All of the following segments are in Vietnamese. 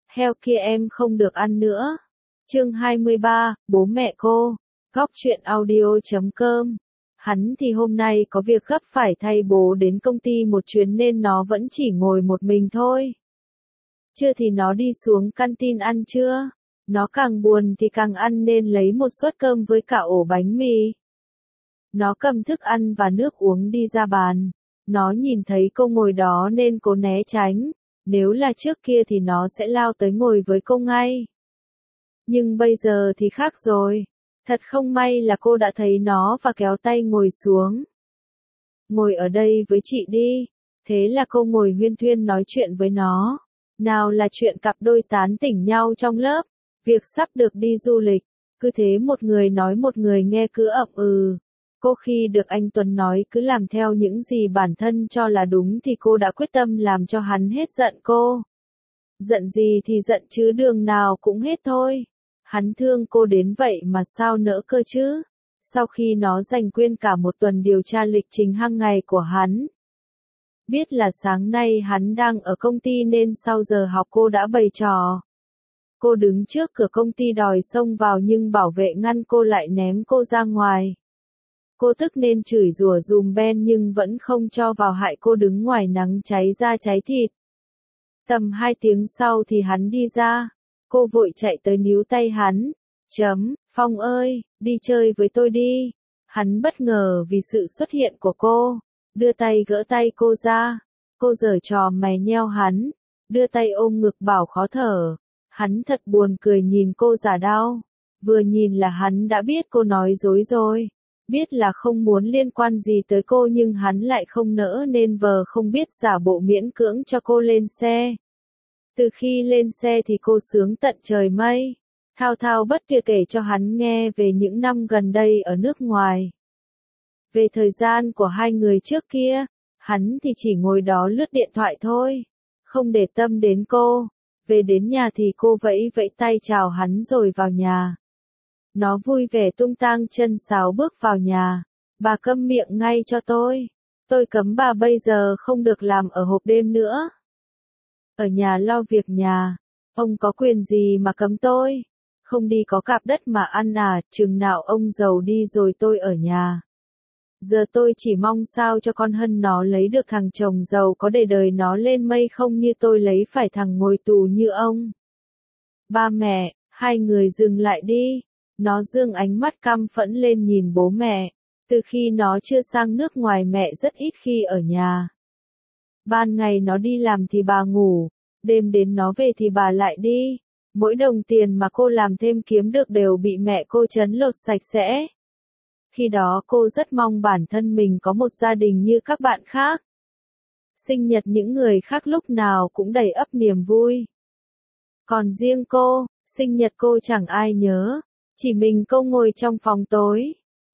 heo kia em không được ăn nữa. Chương 23, bố mẹ cô. Góc truyện audio.com. Hắn thì hôm nay có việc gấp phải thay bố đến công ty một chuyến nên nó vẫn chỉ ngồi một mình thôi. Chưa thì nó đi xuống canteen ăn trưa. Nó càng buồn thì càng ăn nên lấy một suất cơm với cả ổ bánh mì. Nó cầm thức ăn và nước uống đi ra bàn. Nó nhìn thấy cô ngồi đó nên cố né tránh. Nếu là trước kia thì nó sẽ lao tới ngồi với cô ngay. Nhưng bây giờ thì khác rồi. Thật không may là cô đã thấy nó và kéo tay ngồi xuống. Ngồi ở đây với chị đi. Thế là cô ngồi huyên thuyên nói chuyện với nó. Nào là chuyện cặp đôi tán tỉnh nhau trong lớp. Việc sắp được đi du lịch. Cứ thế một người nói một người nghe cứ ậm ừ. Cô khi được anh Tuấn nói cứ làm theo những gì bản thân cho là đúng thì cô đã quyết tâm làm cho hắn hết giận cô. Giận gì thì giận chứ đường nào cũng hết thôi. Hắn thương cô đến vậy mà sao nỡ cơ chứ. Sau khi nó dành nguyên cả một tuần điều tra lịch trình hàng ngày của hắn. Biết là sáng nay hắn đang ở công ty nên sau giờ học cô đã bày trò. Cô đứng trước cửa công ty đòi xông vào nhưng bảo vệ ngăn cô lại ném cô ra ngoài. Cô tức nên chửi rủa dùm Ben nhưng vẫn không cho vào hại cô đứng ngoài nắng cháy da cháy thịt. Tầm 2 tiếng sau thì hắn đi ra. Cô vội chạy tới níu tay hắn. Phong ơi, đi chơi với tôi đi. Hắn bất ngờ vì sự xuất hiện của cô. Đưa tay gỡ tay cô ra. Cô giở trò mày nheo hắn. Đưa tay ôm ngực bảo khó thở. Hắn thật buồn cười nhìn cô giả đau. Vừa nhìn là hắn đã biết cô nói dối rồi. Biết là không muốn liên quan gì tới cô nhưng hắn lại không nỡ nên vờ không biết giả bộ miễn cưỡng cho cô lên xe. Từ khi lên xe thì cô sướng tận trời mây. Thao thao bất tuyệt kể cho hắn nghe về những năm gần đây ở nước ngoài. Về thời gian của hai người trước kia, hắn thì chỉ ngồi đó lướt điện thoại thôi. Không để tâm đến cô. Về đến nhà thì cô vẫy vẫy tay chào hắn rồi vào nhà. Nó vui vẻ tung tang chân sáo bước vào nhà. Bà câm miệng ngay cho tôi. Tôi cấm bà bây giờ không được làm ở hộp đêm nữa. Ở nhà lo việc nhà. Ông có quyền gì mà cấm tôi? Không đi có cạp đất mà ăn à, chừng nào ông giàu đi rồi tôi ở nhà. Giờ tôi chỉ mong sao cho con Hân nó lấy được thằng chồng giàu có để đời nó lên mây không như tôi lấy phải thằng ngồi tù như ông. Ba mẹ, hai người dừng lại đi. Nó giương ánh mắt căm phẫn lên nhìn bố mẹ. Từ khi nó chưa sang nước ngoài mẹ rất ít khi ở nhà. Ban ngày nó đi làm thì bà ngủ. Đêm đến nó về thì bà lại đi. Mỗi đồng tiền mà cô làm thêm kiếm được đều bị mẹ cô trấn lột sạch sẽ. Khi đó cô rất mong bản thân mình có một gia đình như các bạn khác. Sinh nhật những người khác lúc nào cũng đầy ắp niềm vui. Còn riêng cô, sinh nhật cô chẳng ai nhớ. Chỉ mình cô ngồi trong phòng tối.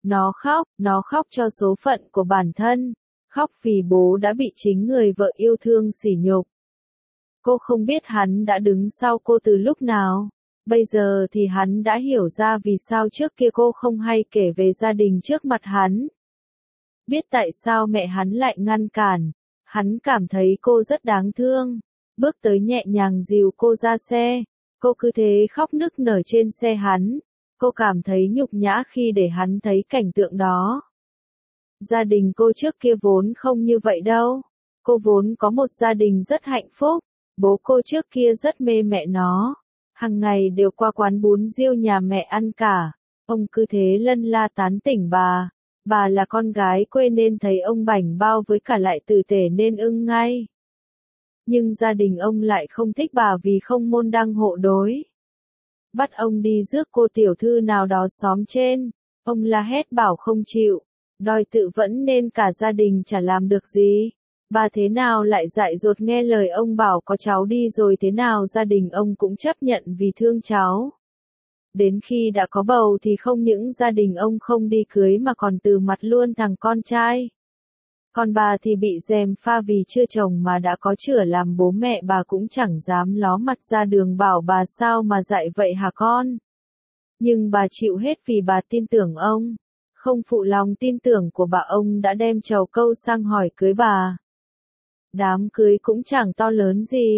Nó khóc cho số phận của bản thân. Khóc vì bố đã bị chính người vợ yêu thương sỉ nhục. Cô không biết hắn đã đứng sau cô từ lúc nào. Bây giờ thì hắn đã hiểu ra vì sao trước kia cô không hay kể về gia đình trước mặt hắn. Biết tại sao mẹ hắn lại ngăn cản. Hắn cảm thấy cô rất đáng thương. Bước tới nhẹ nhàng dìu cô ra xe. Cô cứ thế khóc nức nở trên xe hắn. Cô cảm thấy nhục nhã khi để hắn thấy cảnh tượng đó. Gia đình cô trước kia vốn không như vậy đâu. Cô vốn có một gia đình rất hạnh phúc. Bố cô trước kia rất mê mẹ nó. Hằng ngày đều qua quán bún riêu nhà mẹ ăn cả. Ông cứ thế lân la tán tỉnh bà. Bà là con gái quê nên thấy ông bảnh bao với cả lại tử tế nên ưng ngay. Nhưng gia đình ông lại không thích bà vì không môn đăng hộ đối. Bắt ông đi rước cô tiểu thư nào đó xóm trên. Ông la hét bảo không chịu. Đòi tự vẫn nên cả gia đình chả làm được gì. Bà thế nào lại dại dột nghe lời ông bảo có cháu đi rồi thế nào gia đình ông cũng chấp nhận vì thương cháu. Đến khi đã có bầu thì không những gia đình ông không đi cưới mà còn từ mặt luôn thằng con trai. Còn bà thì bị gièm pha vì chưa chồng mà đã có chửa làm bố mẹ bà cũng chẳng dám ló mặt ra đường bảo bà sao mà dạy vậy hả con. Nhưng bà chịu hết vì bà tin tưởng ông. Không phụ lòng tin tưởng của bà ông đã đem trầu cau sang hỏi cưới bà. Đám cưới cũng chẳng to lớn gì.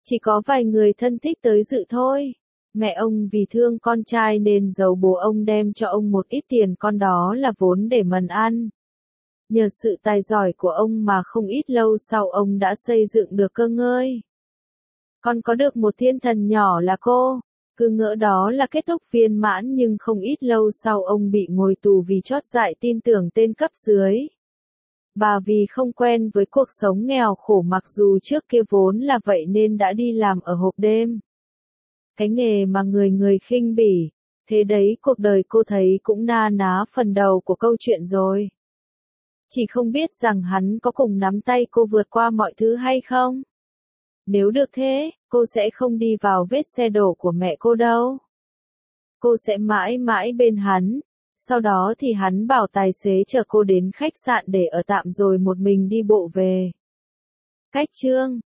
Chỉ có vài người thân thích tới dự thôi. Mẹ ông vì thương con trai nên giấu bố ông đem cho ông một ít tiền, con đó là vốn để mần ăn. Nhờ sự tài giỏi của ông mà không ít lâu sau ông đã xây dựng được cơ ngơi. Con có được một thiên thần nhỏ là cô. Cứ ngỡ đó là kết thúc viên mãn, nhưng không ít lâu sau ông bị ngồi tù vì chót dại tin tưởng tên cấp dưới. Bà vì không quen với cuộc sống nghèo khổ mặc dù trước kia vốn là vậy nên đã đi làm ở hộp đêm. Cái nghề mà người người khinh bỉ. Thế đấy, cuộc đời cô thấy cũng na ná phần đầu của câu chuyện rồi. Chỉ không biết rằng hắn có cùng nắm tay cô vượt qua mọi thứ hay không? Nếu được thế, cô sẽ không đi vào vết xe đổ của mẹ cô đâu. Cô sẽ mãi mãi bên hắn. Sau đó thì hắn bảo tài xế chở cô đến khách sạn để ở tạm rồi một mình đi bộ về. Cách chương